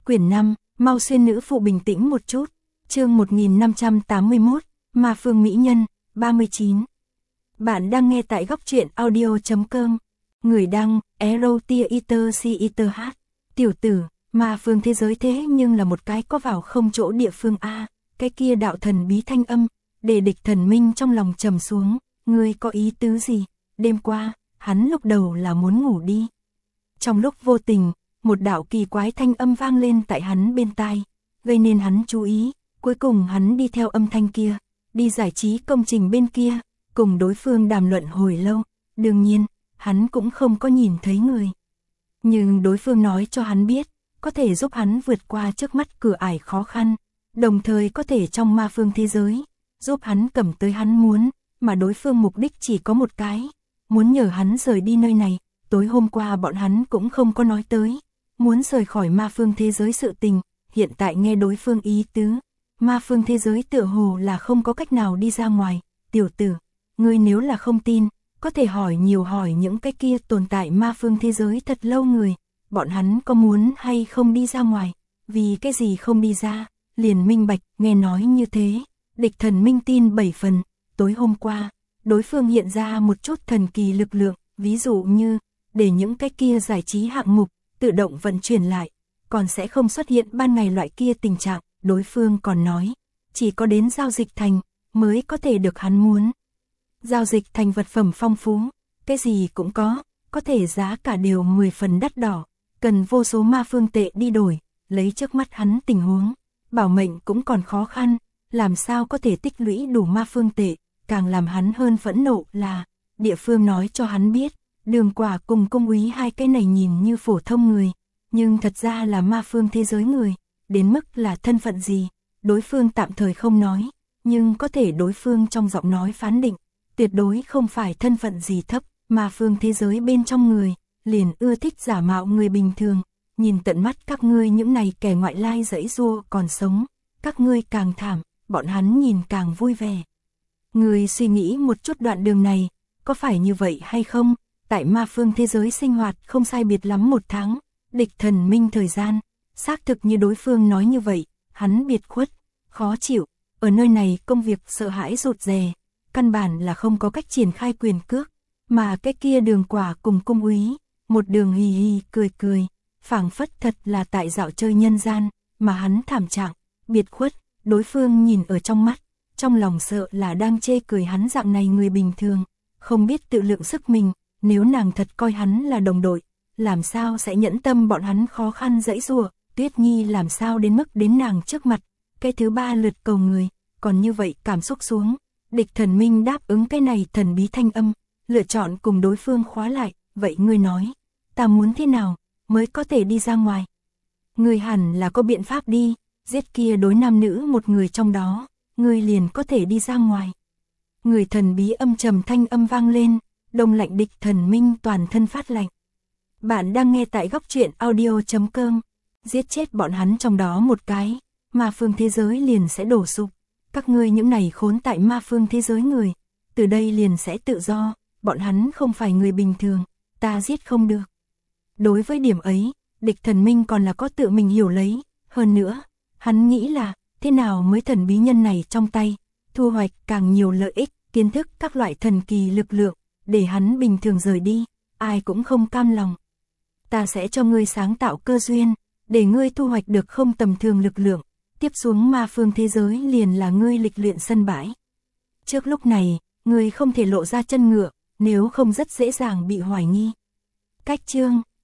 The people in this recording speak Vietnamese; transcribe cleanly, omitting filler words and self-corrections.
Quyển 5, mau xuyên nữ phụ bình tĩnh một chút. Chương 1581, Ma Phương Mỹ Nhân, 39. Bạn đang nghe tại góc truyện audio.com. Người đăng, Erotia Eater C Eater H. Tiểu tử, Ma Phương thế giới thế nhưng là một cái có vào không chỗ địa phương a. Cái kia đạo thần bí thanh âm, để địch thần minh trong lòng trầm xuống. Ngươi có ý tứ gì? Đêm qua, hắn lúc đầu là muốn ngủ đi. Trong lúc vô tình, một đạo kỳ quái thanh âm vang lên tại hắn bên tai, gây nên hắn chú ý. Cuối cùng hắn đi theo âm thanh kia, đi giải trí công trình bên kia, cùng đối phương đàm luận hồi lâu. Đương nhiên, hắn cũng không có nhìn thấy người. Nhưng đối phương nói cho hắn biết, có thể giúp hắn vượt qua trước mắt cửa ải khó khăn, đồng thời có thể trong ma phương thế giới, giúp hắn cầm tới hắn muốn, mà đối phương mục đích chỉ có một cái, muốn nhờ hắn rời đi nơi này. Tối hôm qua bọn hắn cũng không có nói tới, muốn rời khỏi ma phương thế giới sự tình, hiện tại nghe đối phương ý tứ, ma phương thế giới tựa hồ là không có cách nào đi ra ngoài. Tiểu tử, ngươi nếu là không tin, có thể hỏi nhiều hỏi những cái kia tồn tại ma phương thế giới thật lâu người, bọn hắn có muốn hay không đi ra ngoài, vì cái gì không đi ra, liền minh bạch. Nghe nói như thế, địch thần minh tin 7 phần. Tối hôm qua, đối phương hiện ra một chút thần kỳ lực lượng, ví dụ như, để những cái kia giải trí hạng mục, tự động vận chuyển lại, còn sẽ không xuất hiện ban ngày loại kia tình trạng. Đối phương còn nói, chỉ có đến giao dịch thành, mới có thể được hắn muốn. Giao dịch thành vật phẩm phong phú, cái gì cũng có thể giá cả đều 10 phần đắt đỏ, cần vô số ma phương tệ đi đổi, lấy trước mắt hắn tình huống, bảo mệnh cũng còn khó khăn, làm sao có thể tích lũy đủ ma phương tệ. Càng làm hắn hơn phẫn nộ là, địa phương nói cho hắn biết, Đường Quả cùng Cung Úy hai cái này nhìn như phổ thông người, nhưng thật ra là ma phương thế giới người. Đến mức là thân phận gì, đối phương tạm thời không nói, nhưng có thể đối phương trong giọng nói phán định, tuyệt đối không phải thân phận gì thấp. Ma phương thế giới bên trong người, liền ưa thích giả mạo người bình thường, nhìn tận mắt các ngươi những này kẻ ngoại lai giãy giụa còn sống, các ngươi càng thảm, bọn hắn nhìn càng vui vẻ. Ngươi suy nghĩ một chút đoạn đường này, có phải như vậy hay không? Tại ma phương thế giới sinh hoạt không sai biệt lắm 1 tháng, địch thần minh thời gian, xác thực như đối phương nói như vậy, hắn biệt khuất, khó chịu, ở nơi này công việc sợ hãi rụt rè, căn bản là không có cách triển khai quyền cước, mà cái kia Đường Quả cùng Cung Úy, một đường hì hì cười cười, phảng phất thật là tại dạo chơi nhân gian, mà hắn thảm trạng, biệt khuất, đối phương nhìn ở trong mắt, trong lòng sợ là đang chê cười hắn dạng này người bình thường, không biết tự lượng sức mình. Nếu nàng thật coi hắn là đồng đội, làm sao sẽ nhẫn tâm bọn hắn khó khăn giãy giụa. Tuyết Nhi làm sao đến mức đến nàng trước mặt, cái thứ 3 lượt cầu người, còn như vậy cảm xúc xuống. Địch thần minh đáp ứng cái này thần bí thanh âm, lựa chọn cùng đối phương khóa lại. Vậy ngươi nói, ta muốn thế nào mới có thể đi ra ngoài? Ngươi hẳn là có biện pháp đi, giết kia đối nam nữ một người trong đó, ngươi liền có thể đi ra ngoài. Người thần bí âm trầm thanh âm vang lên, đông lạnh địch thần minh toàn thân phát lạnh. Bạn đang nghe tại góc truyện audio.com. Giết chết bọn hắn trong đó một cái, ma phương thế giới liền sẽ đổ sụp. Các ngươi những này khốn tại ma phương thế giới người, từ đây liền sẽ tự do, bọn hắn không phải người bình thường, ta giết không được. Đối với điểm ấy, địch thần minh còn là có tự mình hiểu lấy, hơn nữa, hắn nghĩ là, thế nào mới thần bí nhân này trong tay, thu hoạch càng nhiều lợi ích, kiến thức các loại thần kỳ lực lượng, để hắn bình thường rời đi, ai cũng không cam lòng. Ta sẽ cho ngươi sáng tạo cơ duyên, để ngươi thu hoạch được không tầm thường lực lượng, tiếp xuống ma phương thế giới liền là ngươi lịch luyện sân bãi. Trước lúc này, ngươi không thể lộ ra chân ngựa, nếu không rất dễ dàng bị hoài nghi. Cách chương